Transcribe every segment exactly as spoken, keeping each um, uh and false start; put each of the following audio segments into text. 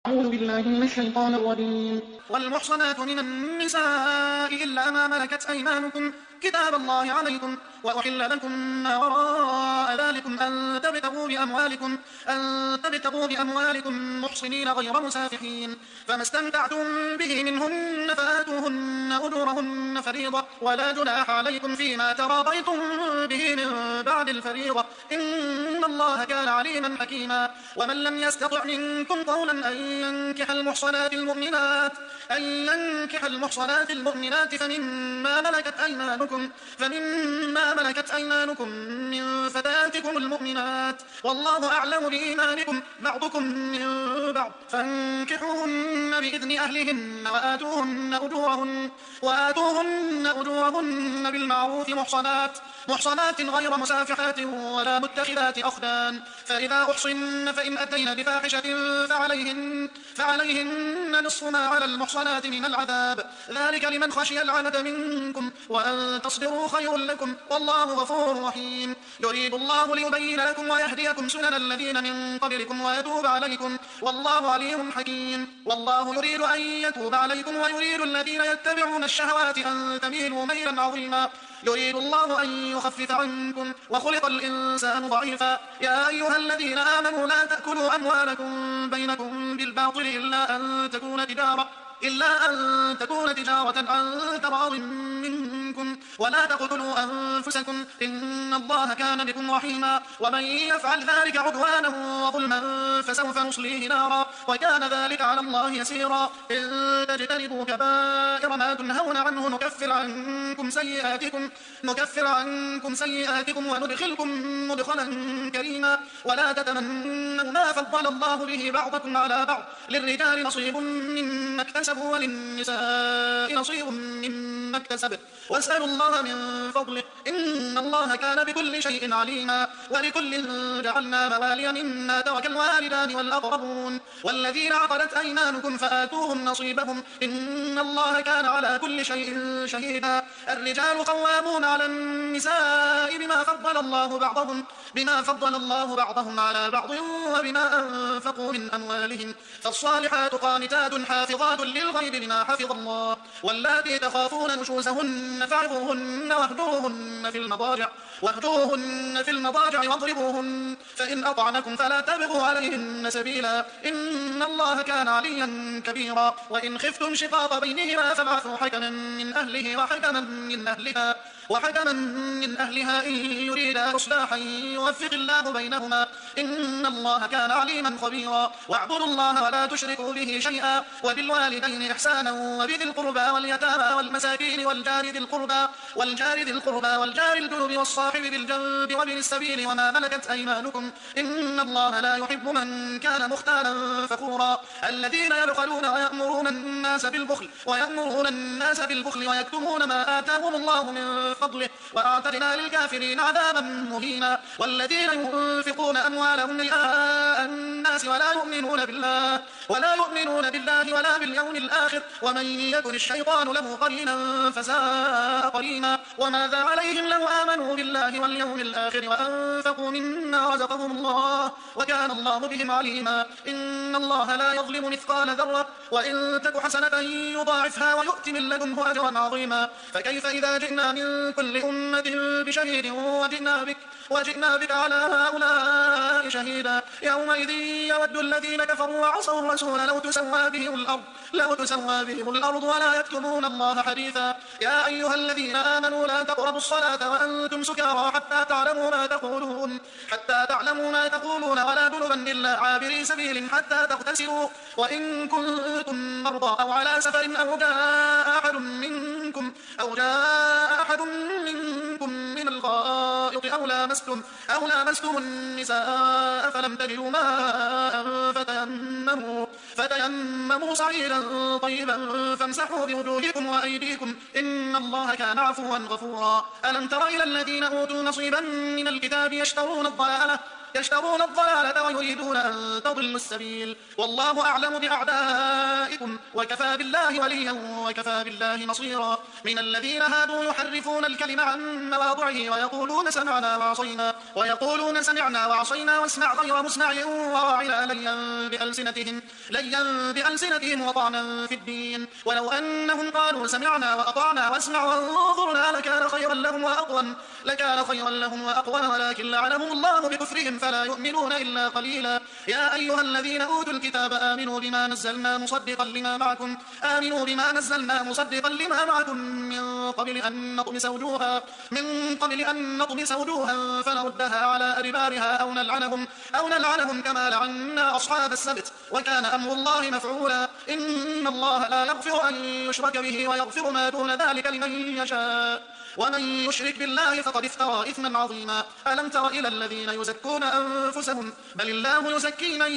أعوذ بالله من الشيطان الرجيم. والمحصنات من النساء إلا ما ملكت أيمانكم كتاب الله عليكم، وأحل لكم ما وراء ذلكم أن تبتغوا بأموالكم, أن تبتغوا بأموالكم محصنين غير مسافحين، فما استمتعتم به منهن فآتوهن أجورهن فريضة، ولا جناح عليكم فيما تراضيتم به من بعد الفريضة، إن الله كان عليما حكيما. ومن لم يستطع منكم قولا أن ينكح المحصنات المؤمنات أن ينكح المحصنات المؤمنات فمما ملكت أيمانكم فمما ملكت أيمانكم من فتياتكم المؤمنات، والله أعلم بإيمانكم بعضكم من بعض، فانكحوهن بإذن أهلهن وآتوهن أجورهن, وآتوهن أجورهن بالمعروف محصنات محصنات غير مسافحات ولا متخذات أخدان، فإذا أحصن فإن أتين بفاحشة فعليهن, فعليهن نصف ما على المحصنات من العذاب، ذلك لمن خشي العنت منكم، وأن تصبروا خير لكم، والله غفور رحيم. يريد الله ليبين لكم ويهديكم سنن الذين من قبلكم ويتوب عليكم، والله عليم حكيم. والله يريد أن يتوب عليكم ويريد الذين يتبعون الشهوات أن تميلوا ميلا عظيما. يريد الله أن يخفف عنكم وخلق الإنسان ضعيفا. يا أيها الذين آمنوا لا تأكلوا أموالكم بينكم بالباطل إلا أن تكون تجارة إلا أن تكون تجارة عن تراض منكم، ولا تقتلوا أنفسكم إن الله كان بكم رحيما. ومن يفعل ذلك عدوانا وظلما فسوف نصليه نارا، وكان ذلك على الله يسيرا. إن تجتنبوا كبائر ما تنهون عنه نكفر عنكم سيئاتكم نكفر عنكم سيئاتكم وندخلكم مدخلا كريما. ولا تتمنوا ما فضل الله به بعضكم على بعض، للرجال نصيب مما اكتسبوا وللنساء نصيب مما اكتسبن، واسألوا الله من فضله إن الله كان بكل شيء عليما. ولكل جعلنا موالي مما ترك الوالدان والأقربون والذين عقدت أيمانكم فآتوهم نصيبهم إن الله كان على كل شيء شهيدا. الرجال قوامون على النساء بما فضل الله بعضهم بما فضل الله بعضهم على بعض وبما أنفقوا من أموالهم، فالصالحات قانتات حافظات للغيب بما حفظ الله. واللاتي تخافون نشوزهن فاعظوهن واهجروهن في المضاجع واهجروهن في المضاجع واضربوهن، فإن أطعنكم فلا تبغوا عليهن سبيلا إن الله كان عليا كبيرا. وإن خفتم شقاق بينهما فابعثوا حكما من أهله وحكما من أهلها وحكما من أهلها إن يريدا إصلاحا يوفق الله بينهما إن الله كان عليما خبيرا. واعبدوا الله ولا تشركوا به شيئا، وبالوالدين إحسانا، وبذي القربى واليتامى والمساكين والجار ذي القربى والجار ذي القربى والجار الجنب والصاحب بالجنب وابن السبيل وما ملكت أيمانكم إن الله لا يحب من كان مختالا فخورا. الذين يبخلون ويأمرون الناس بالبخل ويأمرون الناس بالبخل ويكتمون ما آتاهم الله من فضله وأعتدنا للكافرين عذابا مهينا. والذين ينفقون أموالهم رئاء الناس ولا يؤمنون بالله ولا يؤمنون بالله ولا باليوم الآخر ومن يكن الشيطان له قرينا فساء قرينا. وماذا عليهم لو آمنوا بالله واليوم الآخر وأنفقوا مما رزقهم الله وكان الله بهم عليما. إن الله لا يظلم مثقال ذرة وإن تك حسنة يضاعفها ويؤت من لدنه أجرا عظيما. فكيف إذا جئنا من كل أمة بشهيد وجئنا بك وجئنا بك على هؤلاء شهيدا يومئذ يود الذين كفروا وعصوا الرسول لو تسوى بهم الأرض لو تسوى بهم الأرض ولا يكتمون الله حديثا. يا أيها الذين آمنوا لا تقربوا الصلاة وأنتم سكارى حتى تعلموا ما تقولون حتى تعلموا ما تقولون ولا جنبا إلا عابري سبيل حتى تغتسلوا وإن كنتم مرضى أو على سفر أو جاء أحد منكم أو جاء أحد منكم من الغائط أو لامستم أو لامستم النساء فلم تجدوا ماء فتيمموا فتيمموا صعيدا طيبا فامسحوا بوجوهكم وأيديكم إن الله كان عفوا غفورا. ألم تر إلى الذين أوتوا نصيبا من الكتاب يشترون الضلالة يشترون الضلالة ويريدون أن تضلوا السبيل والله أعلم بأعدائكم وكفى بالله وليا وكفى بالله نصيرا من الذين هادوا يحرفون الكلم عن مواضعه ويقولون سمعنا وعصينا ويقولون سمعنا وعصينا واسمع غير مسمع وراعنا ليا بألسنتهم ليا بألسنتهم وطعنا في الدين ولو أنهم قالوا سمعنا وأطعنا واسمع وانظرنا لكان خيرا لهم وأقوم لكان خيرا لهم وأقوم ولكن لعنهم الله بكفرهم فلا يؤمنون إلا قليلا يا أيها الذين أوتوا الكتاب آمنوا بما نزلنا مصدقا لما معكم آمنوا بما نزلنا مصدقا لما معكم من قبل أن نطمس وجوها من قبل أن نطمس وجوها فنردها على أدبارها أو نلعنهم أو نلعنهم كما لعنا أصحاب السبت وكان أمر الله مفعولا إن الله لا يغفر أن يشرك به ويغفر ما دون ذلك لمن يشاء ومن يشرك بالله فقد افترى إثما عظيما ألم تر إلى الذين يزكون أنفسهم بل الله يزكي من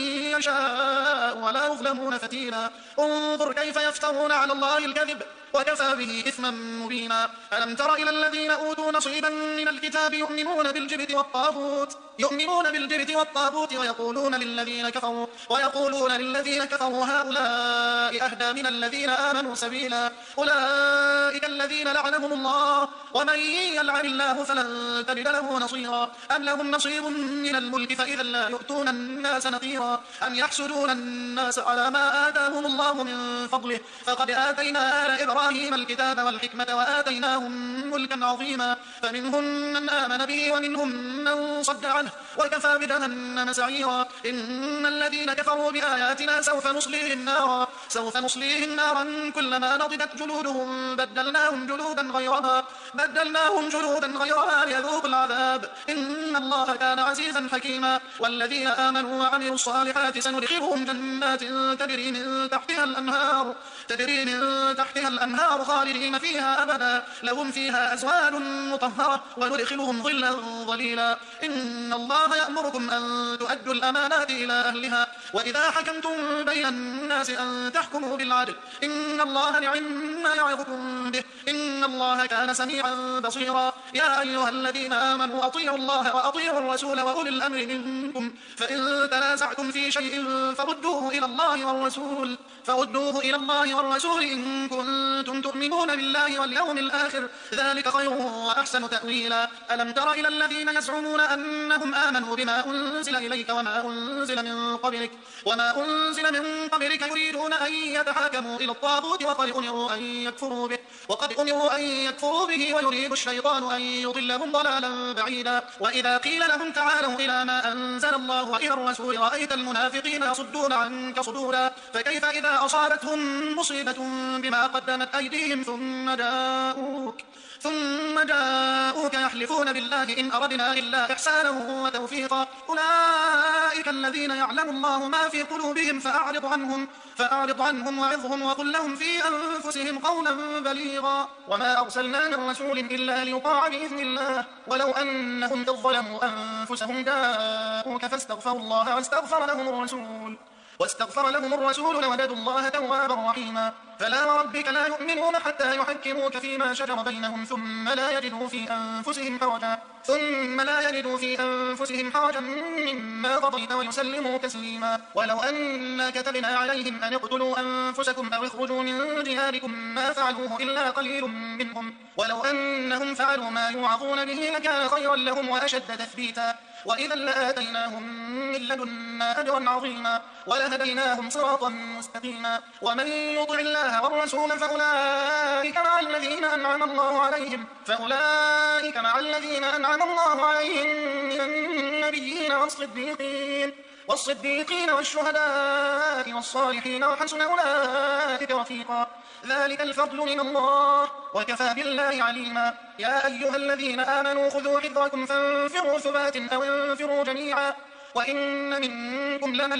يشاء ولا يظلمون فتيلا انظر كيف يفترون على الله الكذب وكفى به إثما مبينا ألم تر إلى الذين أوتوا نصيبا من الكتاب يؤمنون بالجبت والطاغوت يؤمنون بالجبت والطاغوت ويقولون للذين كفروا ويقولون للذين كفروا هؤلاء أهدى من الذين آمنوا سبيلا أولئك الذين لعنهم الله ومن يلعن الله فلن تجد له نصيرا أم لهم نصيب من الملك فإذا لا يؤتون الناس نقيرا أم يحسدون الناس على ما آتاهم الله من فضله فقد آتينا آل إبراهيم الكتاب والحكمة وآتيناهم ملكا عظيما فمنهم من آمن به ومنهم من صد عنه وكفى بجهنم سعيرا إن الذين كفروا بآياتنا سوف نصليهم نارا سوف نصليهم نارا كلما نضجت جلودهم بدلناهم جلودا غيرها بدلناهم جلودا غيرها ليذوقوا العذاب إن الله كان عزيزا حكيما والذين آمنوا وعملوا الصالحات سندخلهم جنات تجري من تحتها الأنهار تجري من تحتها الأنهار خالدين فيها أبدا لهم فيها أزواج مطهرة وندخلهم ظلا ظليلا إن الله يأمركم أن تؤدوا الأمانات إلى أهلها وإذا حكمتم بين الناس أن تحكموا بالعدل إن الله نعم ما يعظكم به إن الله كان سميعا بصيرا يا أيها الذين آمنوا أطيعوا الله وأطيعوا الرسول وأولي الأمر منكم فإن تنازعتم في شيء فردوه إلى الله والرسول فردوه إلى الله والرسول إن كنتم تؤمنون بالله واليوم الآخر ذلك خير وأحسن تأويلا ألم تر إلى الذين يزعمون أنهم آمنوا بما أنزل إليك وما أنزل من قبلك وما أنزل من قبلك يريدون أن يتحاكموا إلى الطاغوت وقد أمروا أن يكفروا به وقد أمروا أن يكفروا به ويريد الشيطان أن يضلهم ضلالا بعيدا وإذا قيل لهم تعالوا إلى ما أنزل الله وإلى الرسول رأيت المنافقين يصدون عنك صدودا فكيف إذا أصابتهم مصيبة بما قدمت أيديهم ثم جاءوك ثم جاءوك يحلفون بالله إن أردنا إلا إحسانا وتوفيقا أولئك الذين يعلم الله ما في قلوبهم فأعرض عنهم فأعرض عنهم وعظهم وقل لهم في أنفسهم قولا بليغا وما أرسلنا من رسول إلا ليطاع بإذن الله ولو أنهم إذ ظلموا أنفسهم جاءوك فاستغفروا الله واستغفر لهم الرسول واستغفر لهم الرسول لوجدوا الله توابا رحيما فلا وربك لا يؤمنون حتى يحكموك فيما شجر بينهم ثم لا يجدوا في أنفسهم حرجا ثم لا يجدوا في أنفسهم حرجا مما قضيت ويسلموا تسليما ولو أنا كتبنا عليهم أن اقتلوا أنفسكم أو اخرجوا من دياركم ما فعلوه إلا قليل منهم ولو أنهم فعلوا ما يوعظون به لكان خيرا لهم وأشد تثبيتا وإذا لآتيناهم من لدنا أجرا عظيما ولهديناهم صراطا مستقيما ومن يطع الله والرسول فأولئك مع الذين أنعم الله عليهم فأولئك مع الذين أنعم الله عليهم من النبيين والصديقين والصديقين والشهداء والصالحين وحسن أولئك رفيقا ذلك الفضل من الله وكفى بالله عليما يا أيها الذين آمنوا خذوا حذركم فانفروا ثبات أو انفروا جميعا وإن منكم لمن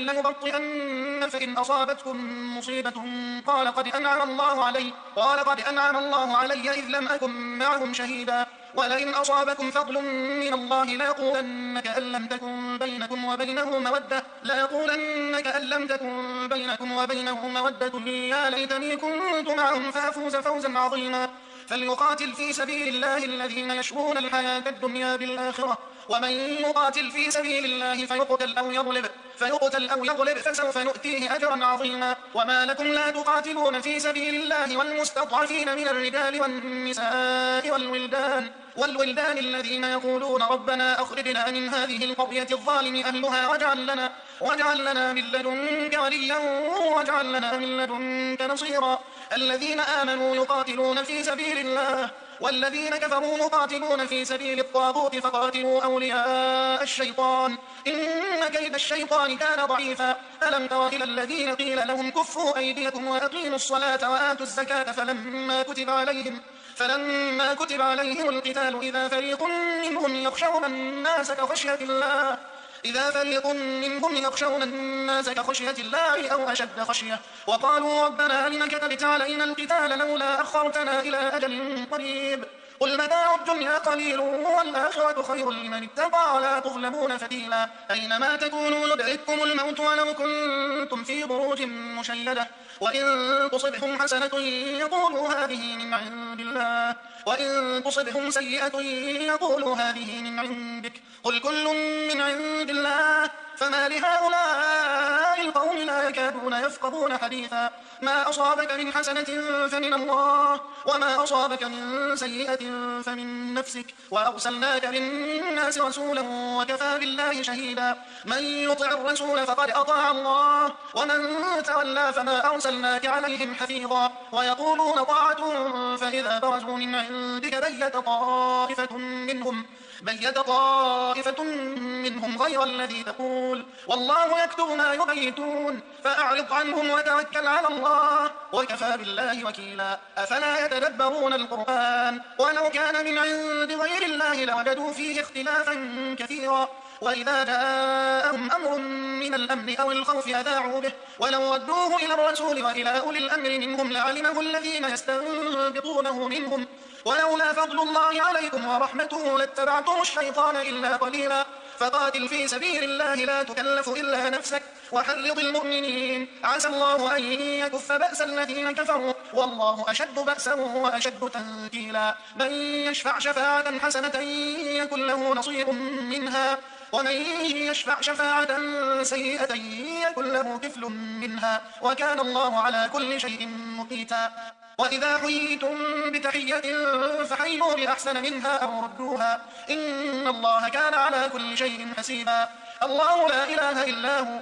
ليبطئن فإن أصابتكم مصيبة قال قد أنعم الله علي قال قد أنعم الله علي إذ لم أكن معهم شهيدا ولئن أصابكم فضل من الله ليقولن كأن لم تكن بينكم وبينه مودة ليقولن كأن لم تكن بينكم وبينه مودة يا ليتني كنت معهم فأفوز فوزا عظيما فليقاتل في سبيل الله الذين يشرون الحياة الدنيا بالآخرة، ومن يقاتل في سبيل الله فيقتل أو يغلب فيقتل أو يغلب فسوف نؤتيه أجرا عظيما. وما لكم لا تقاتلون في سبيل الله والمستضعفين من الرجال والنساء والولدان والولدان الذين يقولون ربنا أخرجنا من هذه القرية الظالم أهلها واجعل لنا, واجعل لنا من لدنك وليا واجعل لنا من لدنك نصيرا. الذين آمنوا يقاتلون في سبيل الله والذين كفروا يقاتلون في سبيل الطاغوت فقاتلوا أولياء الشيطان إن كيد الشيطان كان ضعيفا. ألم تر إلى الذين قيل لهم كفوا أيديكم وأقيموا الصلاة وآتوا الزكاة فلما كتب عليهم فلما كتب عليهم القتال إذا فريق منهم يخشون الناس كخشية الله إذا فريق منهم يخشون الناس كخشية الله أو أشد خشية وقالوا ربنا لم كتبت علينا القتال لولا أخرتنا إلى أجل قريب قل متاع الدنيا قليل والآخرة خير لمن اتقى ولا تظلمون فتيلا. أينما تكونوا يدرككم الموت ولو كنتم في بروج مشيدة وإن تصبهم حسنة يقولوا هذه من عند الله وإن تصبهم سيئة يقولوا هذه من عندك قل كل من عند الله فما لهؤلاء القوم لا يكادون يفقهون حديثا. ما أصابك من حسنة فمن الله وما أصابك من سيئة فمن نفسك وأرسلناك للناس رسولا وكفى بالله شهيدا. من يطع الرسول فقد أطاع الله ومن تولى فما أرسلناك عليهم حفيظا. ويقولون طاعة فإذا برزوا من عندك بيت طائفة منهم بيت طائفة منهم غير الذي تقول والله يكتب ما يبيتون فأعرض عنهم وتوكل على الله وكفى بالله وكيلا. أفلا يتدبرون القرآن ولو كان من عند غير الله لوجدوا فيه اختلافا كثيرا. وإذا جاءهم أمر من الأمن أو الخوف أذاعوا به ولو ردوه إلى الرسول وإلى أولي الأمر منهم لعلمه الذين يستنبطونه منهم ولولا فضل الله عليكم ورحمته لاتبعتم الشيطان إلا قليلا. فقاتل في سبيل الله لا تكلف إلا نفسك وحرض المؤمنين عسى الله أن يكف بأس الذين كفروا والله أشد بأسا وأشد تنكيلا. من يشفع شفاعة حسنة يكن له نصيب منها ومن يشفع شفاعة سيئة يكن له كفل منها وكان الله على كل شيء مقيتا. وإذا حييتم بتحية فحيوا بأحسن منها أو ردوها إن الله كان على كل شيء حسيبا. الله لا إله إلا هو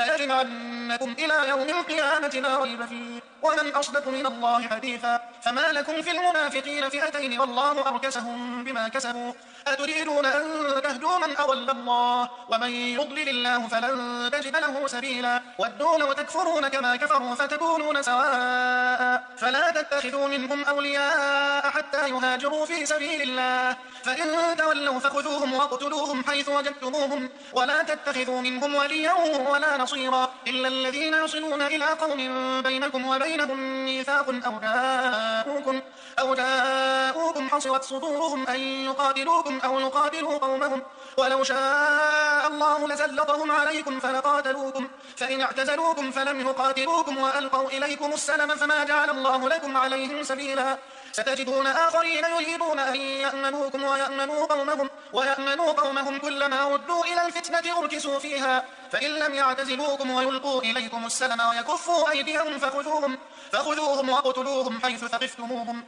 ليجمعنكم إلى يوم القيامة لا ريب فيه ومن أصدق من الله حديثا. فما لكم في المنافقين فئتين والله أركسهم بما كسبوا أتريدون أن تهدوا من أضل الله ومن يضلل الله فلن تجد له سبيلا. ودوا لو تكفرون كما كفروا فتكونون سواء فلا تتخذوا منهم أولياء حتى يهاجروا في سبيل الله فإن تولوا فخذوهم واقتلوهم حيث وجدتموهم ولا تتخذوا منهم وليا ولا نصيرا إلا الذين يصلون إلى قوم بينكم وبينهم ميثاق أو جاءوكم, أو جاءوكم حصرت صدورهم أن يقاتلوكم أو يقاتلوا قومهم ولو شاء الله لسلطهم عليكم فلقاتلوكم فإن اعتزلوكم فلم يقاتلوكم وألقوا إليكم السلم فما جعل الله لكم عليهم سبيلا. ستجدون آخرين يريدون أن يأمنوكم ويأمنوا قومهم, ويأمنوا قومهم كلما ردوا إلى الفتنة أركسوا فيها فإن لم يعتزلوكم ويلقوا إليكم السلم ويكفوا أيديهم فخذوهم, فخذوهم وقتلوهم حيث ثقفتموهم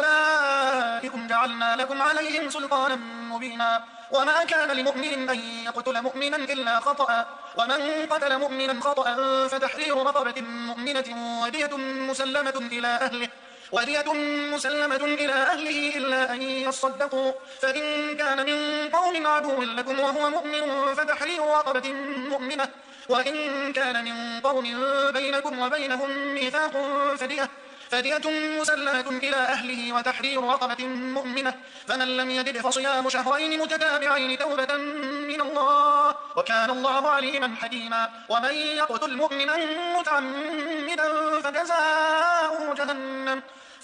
وأولئكم جعلنا لكم عليهم سلطانا مبينا. وما كان لمؤمن أن يقتل مؤمنا إلا خطأ ومن قتل مؤمنا خطأ فتحرير رقبة مؤمنة ودية مسلمة إلى أهله ودية مسلمة إلى أهله إلا أن يصدقوا فإن كان من قوم عدو لكم وهو مؤمن فتحرير رقبة مؤمنة وإن كان من قوم بينكم وبينهم ميثاق فدية فدية مسلمة إلى أهله وتحرير رقبة مؤمنة فمن لم يجد فصيام شهرين متتابعين توبة من الله وكان الله عليما حكيما. ومن يقتل مؤمنا متعمدا فجزاؤه جهنم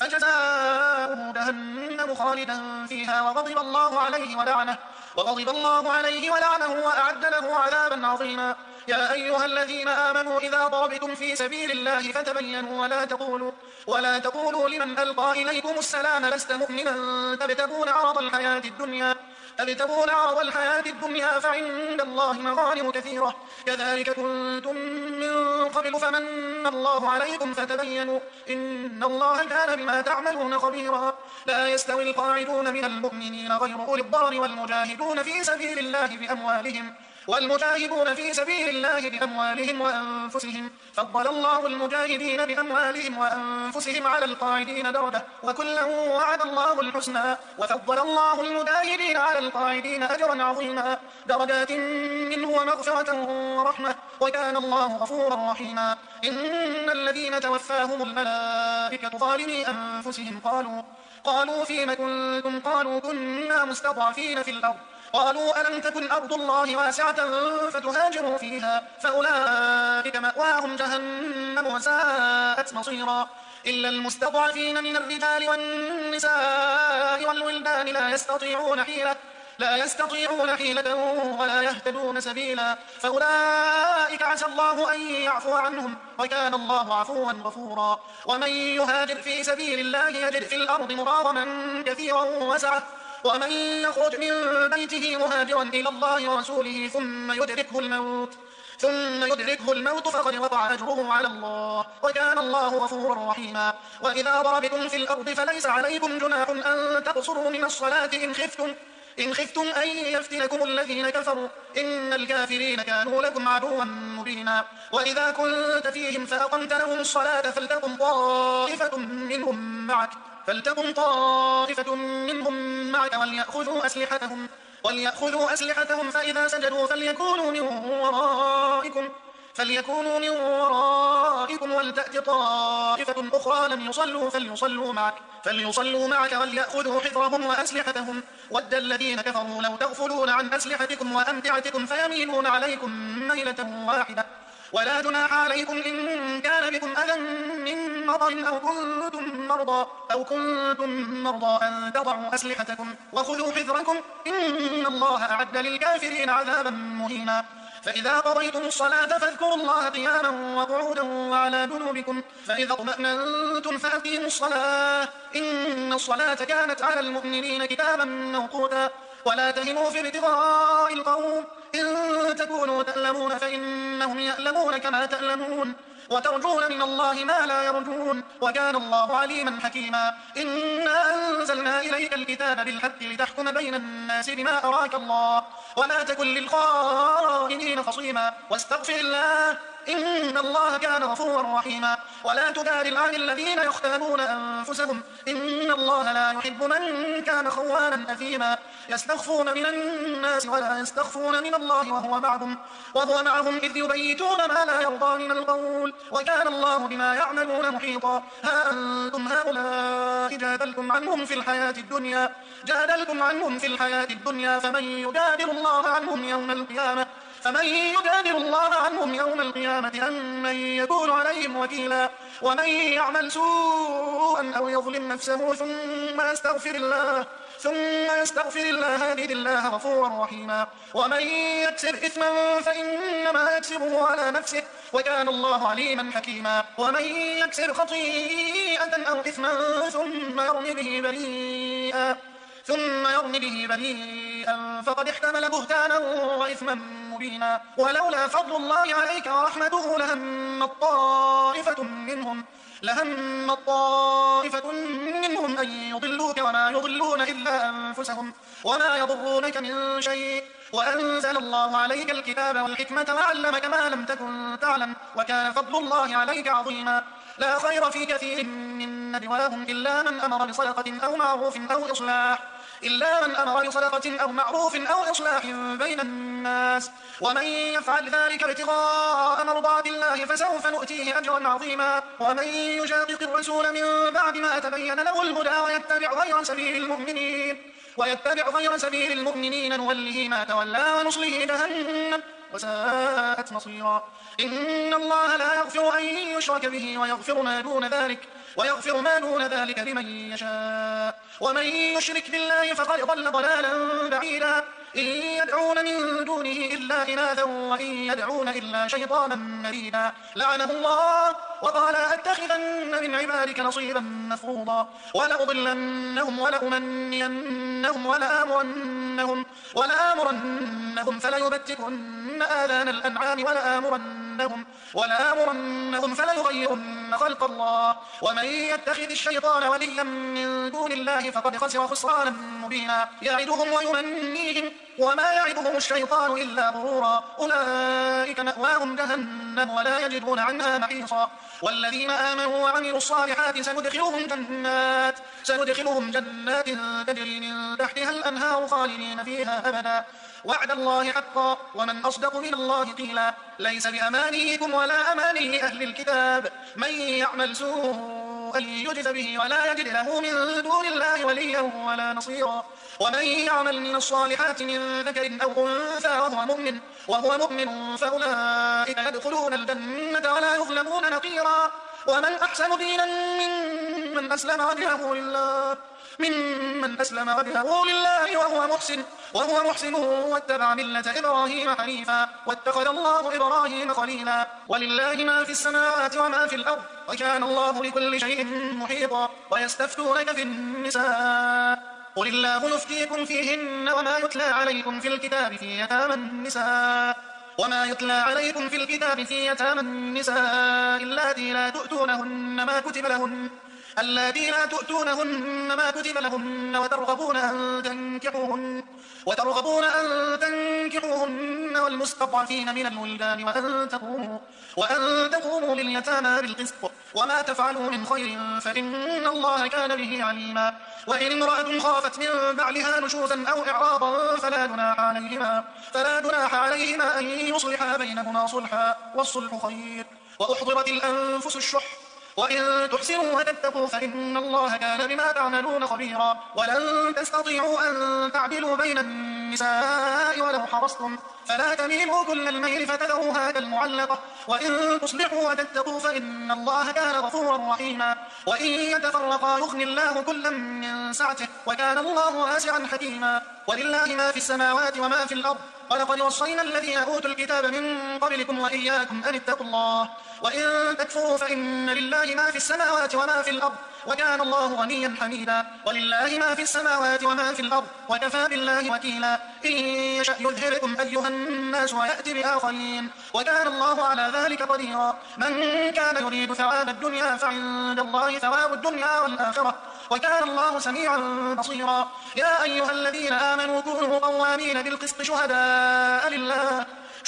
فجزاؤه جهنم خالدا فيها وغضب الله عليه ولعنه وغضب الله عليه ولعنه وأعد له عذابا عظيما. يا أيها الذين آمنوا إذا ضربتم في سبيل الله فتبينوا ولا تقولوا, ولا تقولوا لمن ألقى إليكم السلام لست مؤمنا تبتغون عرض الحياة الدنيا تبتغون عرض الحياة الدنيا فعند الله مغانم كثيرة كذلك كنتم من قبل فمن الله عليكم فتبينوا إن الله كان بما تعملون خبيرا. لا يستوي القاعدون من المؤمنين غير أولي الضرر والمجاهدون في سبيل الله بأموالهم والمجاهدون في سبيل الله بأموالهم وأنفسهم فضل الله المجاهدين بأموالهم وأنفسهم على القاعدين درجة وكلا وعد الله الحسنى وفضل الله المجاهدين على القاعدين أجرا عظيما درجات منه ومغفرة ورحمة وكان الله غفورا رحيما. إن الذين توفاهم الملائكة ظالمي أنفسهم قالوا قالوا فيم كنتم قالوا كنا مستضعفين في الأرض قالوا ألم تكن أرض الله واسعة فتهاجروا فيها فأولئك مأواهم جهنم وساءت مصيرا. إلا المستضعفين من الرجال والنساء والولدان لا يستطيعون حيلة لا يستطيعون حيلة ولا يهتدون سبيلا فأولئك عسى الله أن يعفو عنهم وكان الله عفوا غفورا. ومن يهاجر في سبيل الله يجد في الأرض مراغما كثيرا وسعة ومن يخرج من بيته مهاجرا إلى الله ورسوله ثم يدركه الموت ثم يدركه الموت فقد وقع أجره على الله وكان الله غفورا رحيما. وإذا ضربتم في الأرض فليس عليكم جناح أن تقصروا من الصلاة إن خفتم إن خفتم أن يفتنكم الذين كفروا إن الكافرين كانوا لكم عدوا مبينا. وإذا كنت فيهم فأقمت لهم الصلاة فلتقم طائفة منهم معك فلتقم طائفة منهم معك وليأخذوا أسلحتهم وليأخذوا أسلحتهم فإذا سجدوا فليكونوا من ورائكم فليكونوا من ورائكم ولتأت طائفة أخرى لم يصلوا فليصلوا معك فليصلوا معك وليأخذوا حذرهم وأسلحتهم ود الذين كفروا لو تغفلون عن أسلحتكم وأمتعتكم فيميلون عليكم ميلة واحدة ولا جناح عليكم إن كان بكم أذى من مطر أو كنتم مرضى أو كنتم مرضى أن تضعوا أسلحتكم وخذوا حذركم إن الله أعد للكافرين عذابا مهينا. فإذا قضيتم الصلاة فاذكروا الله قياما وقعودا وعلى جنوبكم فإذا اطمأننتم فأقيموا الصلاة إن الصلاة كانت على المؤمنين كتابا موقوتا. ولا تهنوا في ابتغاء القوم إن تكونوا تألمون فإنهم يألمون كما تألمون وترجون من الله ما لا يرجون وكان الله عليما حكيما. إنا أنزلنا إليك الكتاب بالحق لتحكم بين الناس بما أراك الله ولا تكن للخائنين خصيما واستغفر الله إن الله كان غفورا رحيما. ولا تجادل عن الذين يختانون أنفسهم إن الله لا يحب من كان خوانا أثيما. يستخفون من الناس ولا يستخفون من الله وهو معهم وهو معهم إذ يبيتون ما لا يرضى من القول وكان الله بما يعملون محيطا. ها أنتم هؤلاء جادلتم عنهم في الحياة الدنيا جادلتم عنهم في الحياة الدنيا فمن يجادل الله عنهم يوم القيامة فمن يجادل الله عنهم يوم القيامة أم من يكون عليهم وكيلا. ومن يعمل سوءا أو يظلم نفسه ثم يستغفر الله ثم يستغفر الله يجد الله غفورا رحيما. ومن يكسب إثما فإنما يكسبه على نفسه وكان الله عليما حكيما. ومن يكسب خطيئة أو إثما ثم يرمي به بريئا ثم يرمي به بريئا فقد احتمل بهتانا وإثما مبينا. ولولا فضل الله عليك ورحمته لهم طائفة منهم لهم طائفة منهم أن يضلوك وما يضلون إلا أنفسهم وما يضرونك من شيء وأنزل الله عليك الكتاب والحكمة وعلمك ما لم تكن تعلم وكان فضل الله عليك عظيما. لا خير في كثير من نجواهم إلا من أمر بصدقة أو معروف أو إصلاح إلا من أمر بصدقة أو معروف أو إصلاح بين الناس ومن يفعل ذلك ابتغاء مرضات الله فسوف نؤتيه أجرا عظيما. ومن يشاقق الرسول من بعد ما تبين له الهدى ويتبع غير سبيل المؤمنين ويتبع غير سبيل المؤمنين نوله ما تولى ونصله جهنم وساءت مصيرا. إن الله لا يغفر أن يشرك به ويغفر ما دون ذلك ويغفر ما دون ذلك لمن يشاء ومن يشرك بالله فقد ضل ضلالا بعيدا. إن يدعون من دونه إلا إناثا وإن يدعون إلا شيطانا مريدا لعنه الله وقال أتخذن من عبادك نصيبا مفروضا ولأضلنهم ولأمنينهم ولآمرنهم, ولآمرنهم فليبتكن آذان الأنعام ولآمرنهم, ولآمرنهم فليغيرن خلق الله ومن يتخذ الشيطان وليا من دون الله فقد خسر خسرانا مبينا يعدهم ويمنيهم وما يعدهم الشيطان إلا غرورا أولئك مأواهم جهنم ولا يجدون عنها محيصا والذين آمنوا وعملوا الصالحات سندخلهم جنات, سندخلهم جنات تجري من تحتها الأنهار خالدين فيها أبدا وعد الله حقا ومن أصدق من الله قيلا ليس بأمانيكم ولا أماني أهل الكتاب من يعمل سوءا يجز به ولا يجد له من دون الله وليا ولا نصيرا ومن يعمل من الصالحات من ذكر أو أنثى وهو مؤمن, وهو مؤمن فأولئك يدخلون الجنة ولا يظلمون نقيرا ومن أحسن دينا ممن أسلم وجهه لله ممن أسلم وجهه لله وهو محسن وهو محسن واتبع ملة إبراهيم حنيفا واتخذ الله إبراهيم خليلا ولله ما في السماوات وما في الأرض وكان الله لكل شيء محيطا ويستفتونك في النساء قل الله يفتيكم فيهن وما يتلى عليكم في الكتاب في يتامى النساء وما يتلى عليكم في الكتاب في يتامى النساء اللاتي لا تؤتونهن ما كتب لهن اللاتي لا تؤتونهن ما كتب لهن وترغبون أن تنكحوهن وترغبون أن تنكحوهن والمستضعفين من الولدان وأن تقوموا وأن تقوموا لليتامى بالقسط وما تفعلوا من خير فإن الله كان به عليما وإن امرأة خافت من بعلها نشوزا أو إعراضا فلا جناح عليهما فلا جناح عليهما أن يصلحا بينهما صلحا والصلح خير وأحضرت الأنفس الشح وإن تحسنوا وتتقوا فإن الله كان بما تعملون خبيرا ولن تستطيعوا أن تعدلوا بين النساء ولو حرصتم فلا تميلوا كل الميل فتذروها كالمعلقة وإن تصلحوا وتتقوا فإن الله كان غفورا رحيما وإن يتفرقا يغني الله كلا من سعته وكان الله واسعا حكيما ولله ما في السماوات وما في الأرض ولقد وصينا الذين أوتوا الكتاب من قبلكم وإياكم أن اتقوا الله وإن تكفروا فإن لله ما في السماوات وما في الأرض وكان الله غنيا حميدا ولله ما في السماوات وما في الأرض وكفى بالله وكيلا إن يشأ يذهبكم أيها الناس ويأتي بآخرين وكان الله على ذلك قديرا من كان يريد ثواب الدنيا فعند الله ثواب الدنيا والآخرة وكان الله سميعا بصيرا يا أيها الذين آمنوا كونوا قوامين بالقسط شهداء لله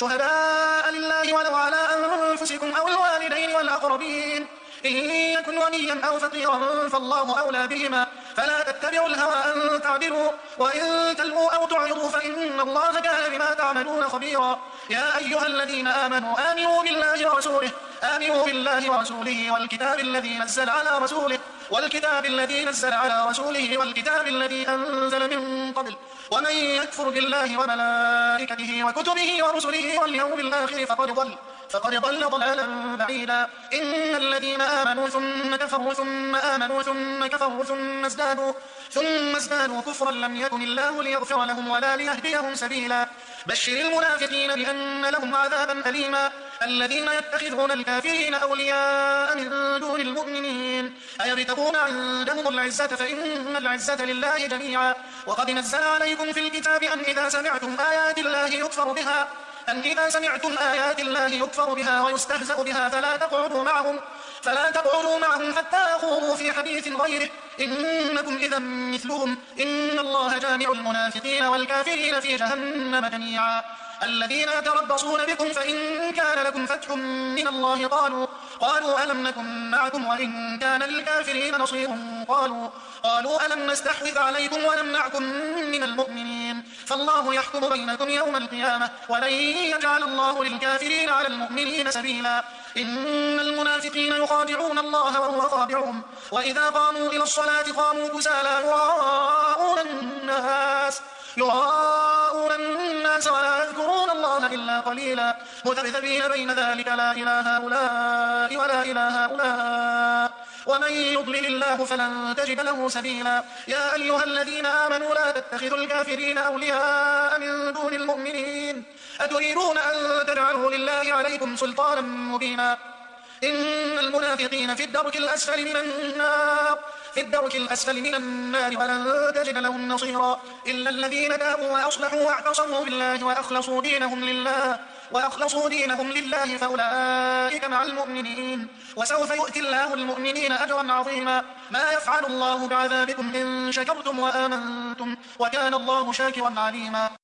شهداء لله ولو على أنفسكم أو الوالدين والأقربين إن يكن غنيا أو فقيرا فالله أولى بهما فلا تتبعوا الهوى أن تعدلوا وإن تلووا أو تعرضوا فإن الله كان بما تعملون خبيرا يا أيها الذين آمنوا آمنوا بالله ورسوله آمنوا بالله ورسوله والكتاب الذي نزل على رسوله والكتاب الذي نزل على رسوله والكتاب الذي أنزل من قبل ومن يكفر بالله وملائكته وكتبه ورسله واليوم الآخر فقد ضل فقد ضل ضلالا بعيدا إن الذين آمنوا ثم كفروا ثم آمنوا ثم كفروا ثم ازدادوا ثم ازدادوا كفرا لم يكن الله ليغفر لهم ولا ليهديهم سبيلا بشر المنافقين بأن لهم عذابا أليما الذين يتخذون الكافرين أولياء من دون المؤمنين أيبتغون عندهم العزة فإن العزة لله جميعا وقد نزل عليكم في الكتاب أن إذا سمعتم آيات الله يكفر بها أن إذا سمعتم آيات الله يكفر بها ويستهزأ بها فلا تقعدوا معهم فلا تقعدوا معهم حتى يخوضوا في حديث غيره إنكم إذا مثلهم إن الله جامع المنافقين والكافرين في جهنم جميعا الذين يتربصون بكم فإن كان لكم فتح من الله قالوا قالوا ألم نكن معكم وإن كان للكافرين نصير قالوا قالوا ألم نستحوذ عليكم ونمنعكم من المؤمنين فالله يحكم بينكم يوم القيامة ولن يجعل الله للكافرين على المؤمنين سبيلا إن المنافقين يخادعون الله وهو خادعهم وإذا قاموا إلى الصلاة قاموا كسالى يراءون الناس يراءون الناس ولا يذكرون الله إلا قليلا مذبذبين بين ذلك لا إله هؤلاء ولا إله هؤلاء ومن يضلل الله فلن تجد له سبيلا. يا أيها الذين آمنوا لا تتخذوا الكافرين أولياء من دون المؤمنين أتريدون أن تجعلوا لله عليكم سلطانا مبينا. إن المنافقين في الدرك الأسفل من النار في الدرك الأسفل من النار ولن تجد لهم نصيرا. إلا الذين تابوا وأصلحوا واعتصموا بالله وأخلصوا دينهم لله وأخلصوا دينهم لله فأولئك مع المؤمنين وسوف يؤتي الله المؤمنين أجرا عظيما. ما يفعل الله بعذابكم إن شكرتم وآمنتم وكان الله شاكرا عليما.